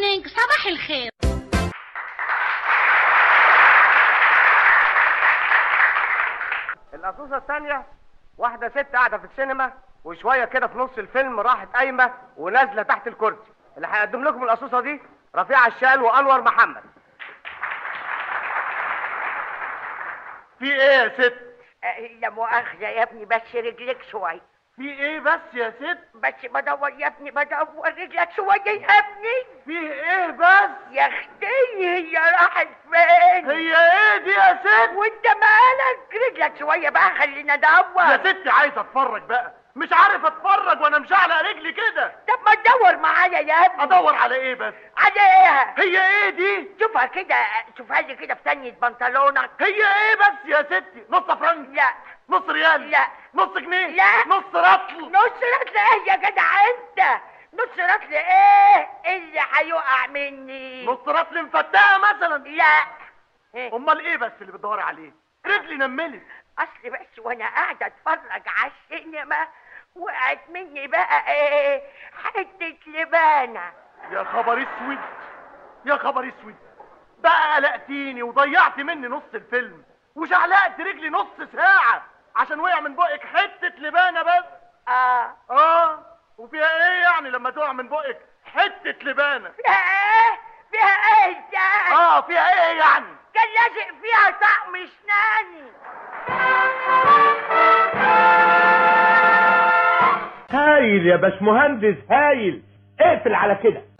مورنينج، صباح الخير. القصوصة الثانية، واحدة ست قاعدة في السينما وشوية كده في نص الفيلم راحت قايمة ونازلة تحت الكرسي. اللي هيقدم لكم القصوصة دي رفيع الشال وأنور محمد. في ايه يا ست؟ لا مؤاخذة يا ابني، بس رجلك شوية. في ايه بس يا ست؟ بس بدور يا ابني، بدور رجلك شوية يا ابني. فيه ايه بس؟ يا اختي هي راحت فين؟ هي ايه دي يا ست؟ وانت مالك؟ رجلك شوية بقى، خلينا ندور. يا ست عايز اتفرج بقى، مش عارف اتفرج وانا مشعلق رجلي كده. طب ما تدور معايا يا ابني. ادور على ايه بس؟ على ايه؟ هي ايه دي؟ شوفها كده، شوفها لي كده في ثانية بنطلونك. هي ايه بس يا ستي؟ نص فرنك؟ لا. نص ريال؟ لا. نص جنيه؟ لا. نص رطل؟ نص رطل ايه يا جدع انت؟ نص رطل ايه اللي هيقع مني؟ نص رطل مفتقه مثلا؟ لا. امال ايه بس اللي بتدوري عليه؟ رجلي نملت. اصل بس وانا قاعده اتفرج على السينما وقعت مني بقى ايه، حته لبانه. يا خبر اسود، يا خبر اسود، بقى قلقتيني وضيعت مني نص الفيلم وشعلقت رجلي نص ساعه عشان وقع من بقك حته لبانه بس. وفيها ايه يعني لما تقع من بقك حته لبانه؟ فيها ايه؟ فيها ايه ده؟ فيها ايه يعني؟ كان لازق فيها طقم اسناني. هايل يا باشمهندس، هايل. اقفل على كده.